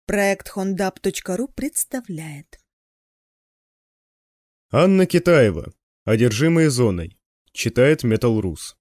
Проект HondUp.ru представляет. Анна Китаева. Одержимые зоной. Читает Metal.Rus.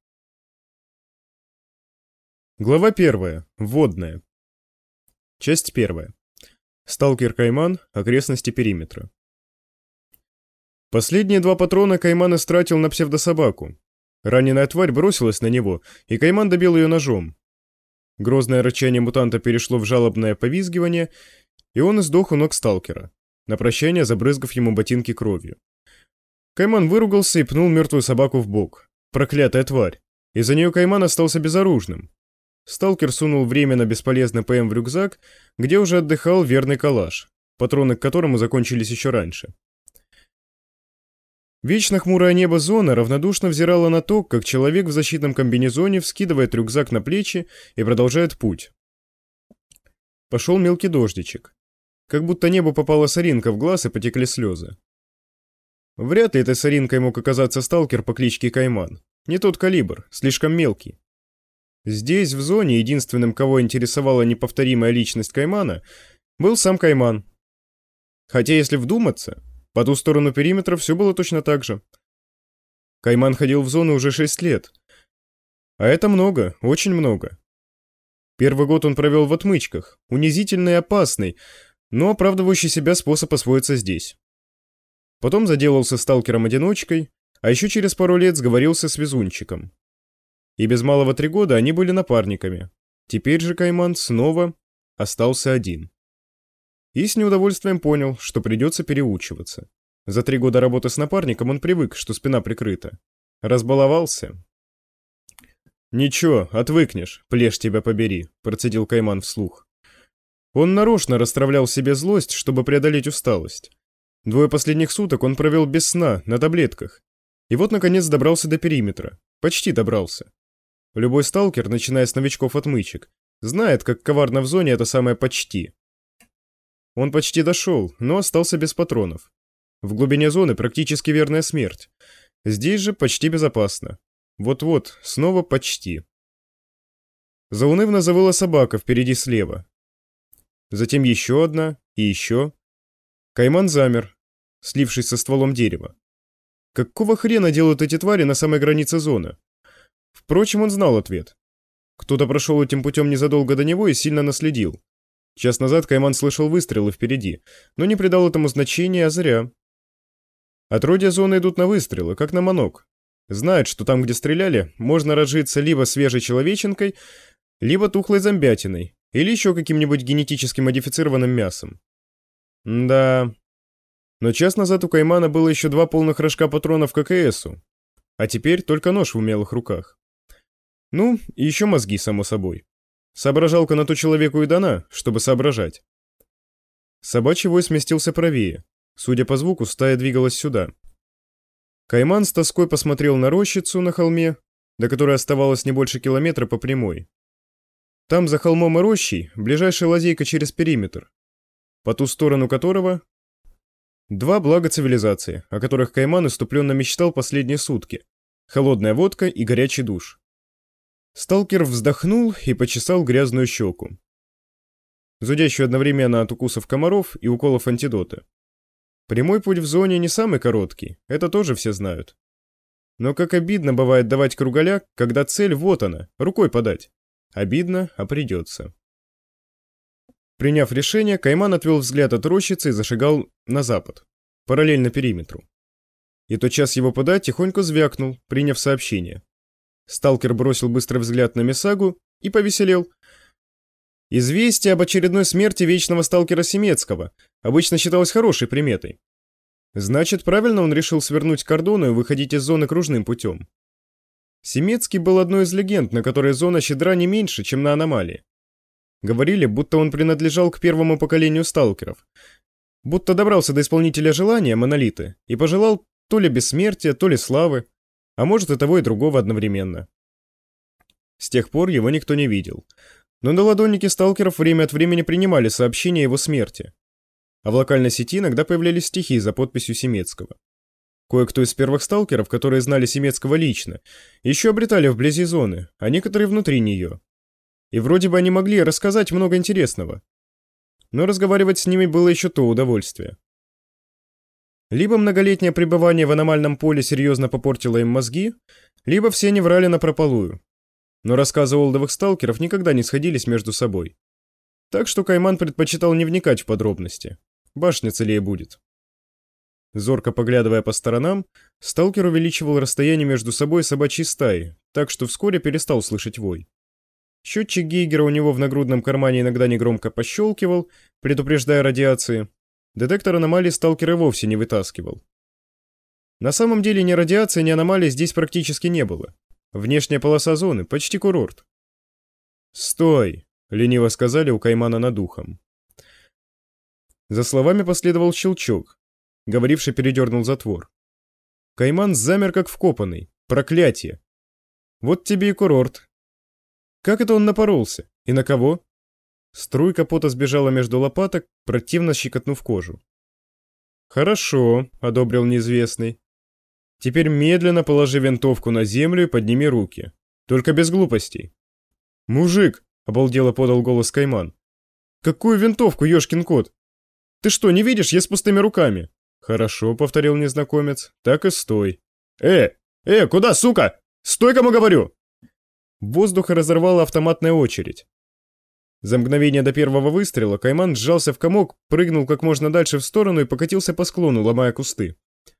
Глава 1. Вводная. Часть 1. Сталкер Кайман. Окрестности периметра. Последние 2 патрона Кайман истратил на псевдособаку. Раненая тварь бросилась на него, и Кайман добил ее ножом. Грозное рычание мутанта перешло в жалобное повизгивание, и он издох у ног сталкера, на прощание забрызгав ему ботинки кровью. Кайман выругался и пнул мертвую собаку в бок. Проклятая тварь! Из-за нее Кайман остался безоружным. Сталкер сунул временно бесполезный ПМ в рюкзак, где уже отдыхал верный калаш, патроны к которому закончились еще раньше. Вечно хмурое небо зоны равнодушно взирало на то, как человек в защитном комбинезоне вскидывает рюкзак на плечи и продолжает путь. Пошел мелкий дождичек. Как будто небу попала соринка в глаз и потекли слезы. Вряд ли этой соринкой мог оказаться сталкер по кличке Кайман. Не тот калибр, слишком мелкий. Здесь, в зоне, единственным, кого интересовала неповторимая личность Каймана, был сам Кайман. Хотя, если вдуматься, по ту сторону периметра все было точно так же. Кайман ходил в зону уже 6 лет. А это много, очень много. Первый год он провел в отмычках, унизительный и опасный, но оправдывающий себя способ освоиться здесь. Потом заделался сталкером-одиночкой, а еще через пару лет сговорился с везунчиком. И без малого 3 года они были напарниками. Теперь же Кайман снова остался один. И с неудовольствием понял, что придется переучиваться. За 3 года работы с напарником он привык, что спина прикрыта. Разбаловался. «Ничего, отвыкнешь, плешь тебя побери», — процедил Кайман вслух. Он нарочно расстравлял в себе злость, чтобы преодолеть усталость. 2 последних суток он провел без сна, на таблетках. И вот, наконец, добрался до периметра. Почти добрался. Любой сталкер, начиная с новичков-отмычек, знает, как коварно в зоне это самое «почти». Он почти дошел, но остался без патронов. В глубине зоны практически верная смерть. Здесь же почти безопасно. Вот-вот, снова почти. Заунывно завыла собака впереди слева. Затем еще одна и еще. Кайман замер, слившись со стволом дерева. Какого хрена делают эти твари на самой границе зоны? Впрочем, он знал ответ. Кто-то прошел этим путем незадолго до него и сильно наследил. Час назад Кайман слышал выстрелы впереди, но не придал этому значения, а зря. Отродья зоны идут на выстрелы, как на манок. Знают, что там, где стреляли, можно разжиться либо свежей человеченкой, либо тухлой зомбятиной, или еще каким-нибудь генетически модифицированным мясом. Да. Но час назад у Каймана было еще 2 полных рожка патронов к АКСу, а теперь только нож в умелых руках. Ну, и еще мозги, само собой. Соображалка на то человеку и дана, чтобы соображать. Собачий вой сместился правее. Судя по звуку, стая двигалась сюда. Кайман с тоской посмотрел на рощицу на холме, до которой оставалось не больше километра по прямой. Там, за холмом и рощей, ближайшая лазейка через периметр, по ту сторону которого 2 блага цивилизации, о которых Кайман иступленно мечтал последние сутки: холодная водка и горячий душ. Сталкер вздохнул и почесал грязную щеку, зудящую одновременно от укусов комаров и уколов антидота. Прямой путь в зоне не самый короткий, это тоже все знают. Но как обидно бывает давать кругаля, когда цель вот она, рукой подать. Обидно, а придется. Приняв решение, Кайман отвел взгляд от рощицы и зашагал на запад, параллельно периметру. И тотчас его ПДА тихонько звякнул, приняв сообщение. Сталкер бросил быстрый взгляд на Месагу и повеселел. Известие об очередной смерти вечного сталкера Семецкого обычно считалось хорошей приметой. Значит, правильно он решил свернуть к кордону и выходить из зоны кружным путем. Семецкий был одной из легенд, на которой зона щедра не меньше, чем на аномалии. Говорили, будто он принадлежал к первому поколению сталкеров. Будто добрался до исполнителя желания, монолиты, и пожелал то ли бессмертия, то ли славы, а может и того и другого одновременно. С тех пор его никто не видел. Но наладонники сталкеров время от времени принимали сообщения о его смерти. А в локальной сети иногда появлялись стихи за подписью Семецкого. Кое-кто из первых сталкеров, которые знали Семецкого лично, еще обретали вблизи зоны, а некоторые внутри нее. И вроде бы они могли рассказать много интересного. но разговаривать с ними было еще то удовольствие. Либо многолетнее пребывание в аномальном поле серьезно попортило им мозги, либо все не врали напропалую. Но рассказы олдовых сталкеров никогда не сходились между собой. Так что Кайман предпочитал не вникать в подробности. Башня целее будет. Зорко поглядывая по сторонам, сталкер увеличивал расстояние между собой и собачьей стаей, так что вскоре перестал слышать вой. Счетчик Гейгера у него в нагрудном кармане иногда негромко пощелкивал, предупреждая радиации. Детектор аномалий сталкер и вовсе не вытаскивал. На самом деле ни радиации, ни аномалий здесь практически не было. Внешняя полоса зоны, почти курорт. «Стой!» — лениво сказали у Каймана над ухом. За словами последовал щелчок. Говоривший передернул затвор. Кайман замер как вкопанный. Проклятие! Вот тебе и курорт. Как это он напоролся? И на кого? Струйка пота сбежала между лопаток, противно щекотнув кожу. «Хорошо», — одобрил неизвестный. «Теперь медленно положи винтовку на землю и подними руки. Только без глупостей». «Мужик!» — обалдело подал голос Кайман. «Какую винтовку, ёшкин кот? Ты что, не видишь, я с пустыми руками?» «Хорошо», — повторил незнакомец. «Так и стой». Куда, сука? Стой, кому говорю!» Воздух разорвала автоматная очередь. За мгновение до первого выстрела Кайман сжался в комок, прыгнул как можно дальше в сторону и покатился по склону, ломая кусты.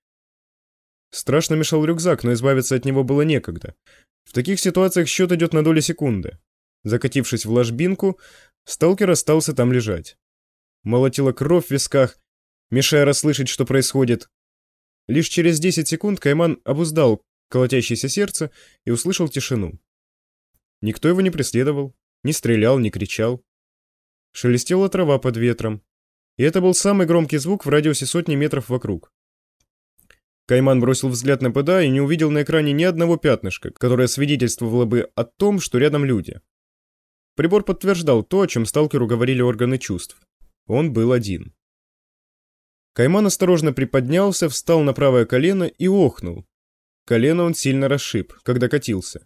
Страшно мешал рюкзак, но избавиться от него было некогда. В таких ситуациях счет идет на доли секунды. Закатившись в ложбинку, сталкер остался там лежать. Молотила кровь в висках, мешая расслышать, что происходит. Лишь через 10 секунд Кайман обуздал колотящееся сердце и услышал тишину. Никто его не преследовал, не стрелял, не кричал. Шелестела трава под ветром, и это был самый громкий звук в радиусе сотни метров вокруг. Кайман бросил взгляд на ПДА и не увидел на экране ни одного пятнышка, которое свидетельствовало бы о том, что рядом люди. Прибор подтверждал то, о чем сталкеру говорили органы чувств. Он был один. Кайман осторожно приподнялся, встал на правое колено и охнул. Колено он сильно расшиб, когда катился.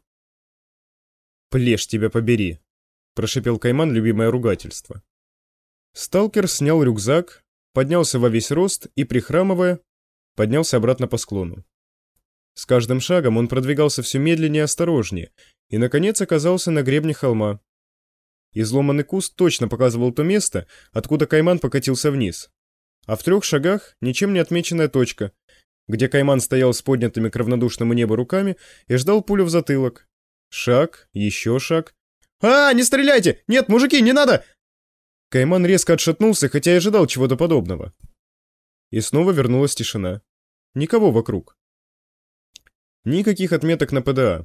«Плешь тебя побери», — прошипел Кайман любимое ругательство. Сталкер снял рюкзак, поднялся во весь рост и, прихрамывая, поднялся обратно по склону. С каждым шагом он продвигался все медленнее и осторожнее, и, наконец, оказался на гребне холма. Изломанный куст точно показывал то место, откуда Кайман покатился вниз. А в 3 шагах ничем не отмеченная точка, где Кайман стоял с поднятыми к равнодушному небу руками и ждал пулю в затылок. Шаг, еще шаг. Не стреляйте! Нет, мужики, не надо!» Кайман резко отшатнулся, хотя и ожидал чего-то подобного. И снова вернулась тишина. Никого вокруг. Никаких отметок на ПДА.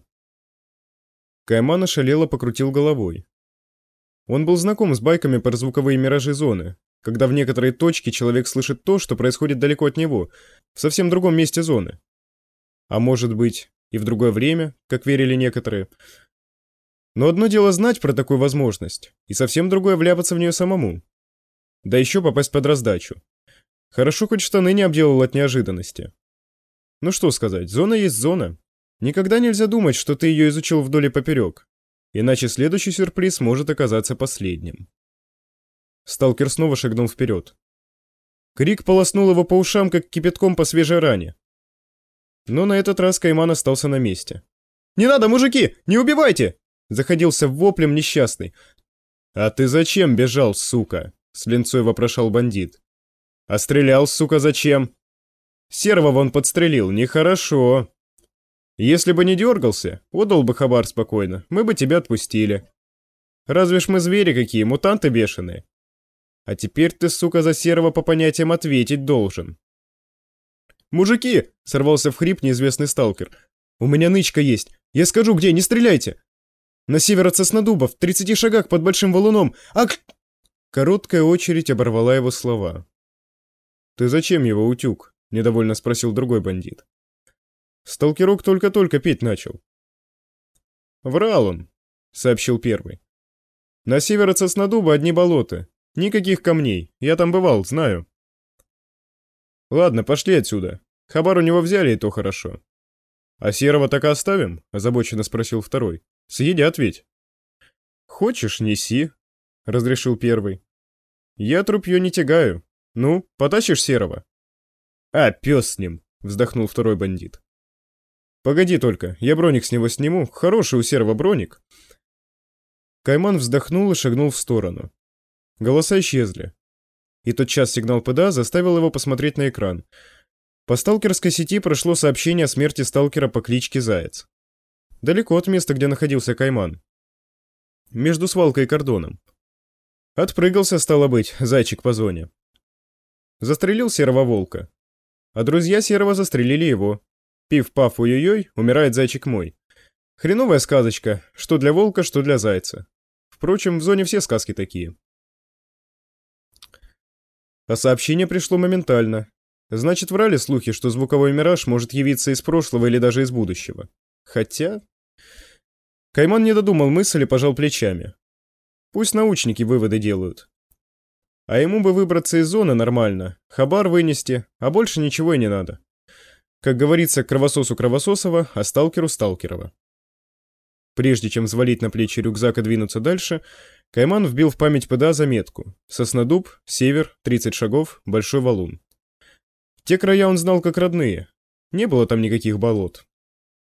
Кайман ошалело покрутил головой. Он был знаком с байками про звуковые миражи зоны, когда в некоторой точке человек слышит то, что происходит далеко от него, в совсем другом месте зоны. А может быть, и в другое время, как верили некоторые. Но одно дело знать про такую возможность, и совсем другое вляпаться в нее самому. Да еще попасть под раздачу. Хорошо, хоть штаны не обделал от неожиданности. Ну что сказать, зона есть зона. Никогда нельзя думать, что ты ее изучил вдоль и поперек, иначе следующий сюрприз может оказаться последним. Сталкер снова шагнул вперед. Крик полоснул его по ушам, как кипятком по свежей ране. Но на этот раз Кайман остался на месте. «Не надо, мужики! Не убивайте!» Заходился воплем несчастный. «А ты зачем бежал, сука?» С линцой вопрошал бандит. «А стрелял, сука, зачем?» «Серого вон подстрелил, нехорошо. Если бы не дергался, отдал бы хабар спокойно, мы бы тебя отпустили. Разве ж мы звери какие, мутанты бешеные? А теперь ты, сука, за Серого по понятиям ответить должен». «Мужики!» — сорвался в хрип неизвестный сталкер. «У меня нычка есть. Я скажу, где, не стреляйте! На север от Соснодуба, в 30 шагах под Большим Валуном. Короткая очередь оборвала его слова. «Ты зачем его, утюг?» — недовольно спросил другой бандит. Сталкерок только-только петь начал. «Врал он», — сообщил первый. «На север от Соснодуба одни болота. Никаких камней. Я там бывал, знаю». «Ладно, пошли отсюда. Хабар у него взяли, и то хорошо». «А Серого так и оставим?» — озабоченно спросил второй. «Съедят ведь». «Хочешь, неси», — разрешил первый. Я трупье не тягаю. Ну, потащишь Серого?» «А, пес с ним», — вздохнул второй бандит. «Погоди только, я броник с него сниму. Хороший у Серого броник». Кайман вздохнул и шагнул в сторону. Голоса исчезли. И тотчас сигнал ПДА заставил его посмотреть на экран. По сталкерской сети прошло сообщение о смерти сталкера по кличке Заяц. Далеко от места, где находился Кайман. Между свалкой и кордоном. Отпрыгался, стало быть, зайчик по зоне. Застрелил Серого волка. А друзья Серого застрелили его. Пиф-паф, ой-ой-ой, умирает зайчик мой. Хреновая сказочка, что для волка, что для зайца. Впрочем, в зоне все сказки такие. А сообщение пришло моментально. Значит, врали слухи, что звуковой мираж может явиться из прошлого или даже из будущего. Хотя... Кайман не додумал мысль и пожал плечами. Пусть научники выводы делают. А ему бы выбраться из зоны нормально, хабар вынести, а больше ничего и не надо. Как говорится, кровососу Кровососова, а сталкеру Сталкерова. Прежде чем взвалить на плечи рюкзак и двинуться дальше, Кайман вбил в память ПДА заметку: Соснодуб, север, 30 шагов, Большой Валун. Те края он знал как родные. Не было там никаких болот.